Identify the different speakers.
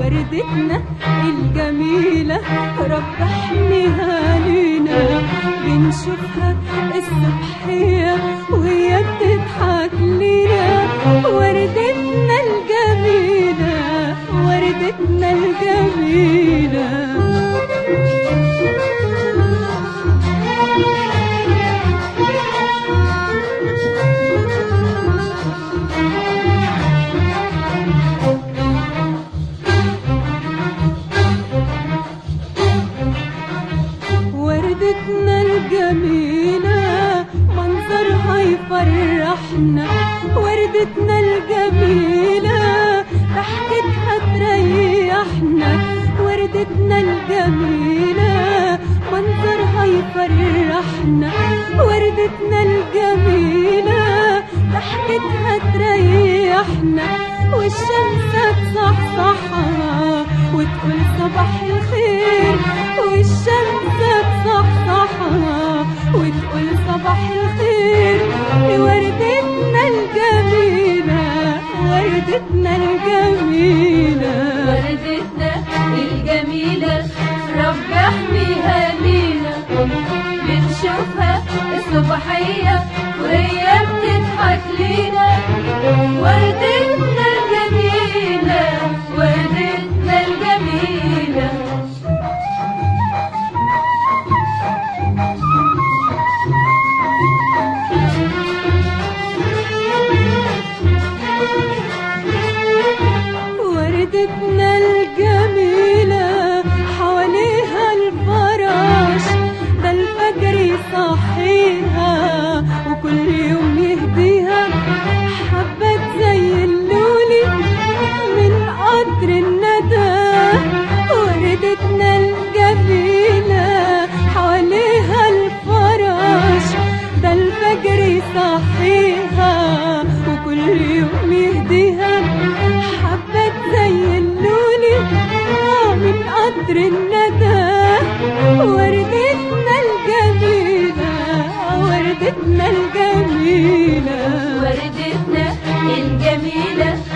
Speaker 1: وردتنا الجميلة رب احميها لينا. بنشوفها الصبحية وهي بتضحك لينا. وردتنا الجميلة، وردتنا الجميلة. وردتنا الجميلة منظرها يفرحنا. وردتنا الجميلة ضحكتها تريحنا. وردتنا الجميلة منظرها يفرحنا. وردتنا الجميلة ضحكتها تريحنا. والشمس تصحصحها وتقول صباح الخير. والشمس تصحصحها وتقول صباح الخير. وردتنا الجميلة، وردتنا الجميلة.
Speaker 2: وردتنا الجميلة رب احميها لينا. بنشوفها الصبحية وهي بتضحك لينا. وردتنا الجميلة، وردتنا الجميلة.
Speaker 1: وردتنا الجميلة حواليها الفرش. ده الفجر يصحيها وكل يوم يهديها. حبت زي اللولي من قطر الندى. وردتنا الجميلة حواليها الفرش. ده الفجر يصحيها وكل يوم يهديها. حبت زي اللولي من قطر الندى. وردتنا الجميلة، وردتنا الجميلة.
Speaker 2: وردتنا الجميلة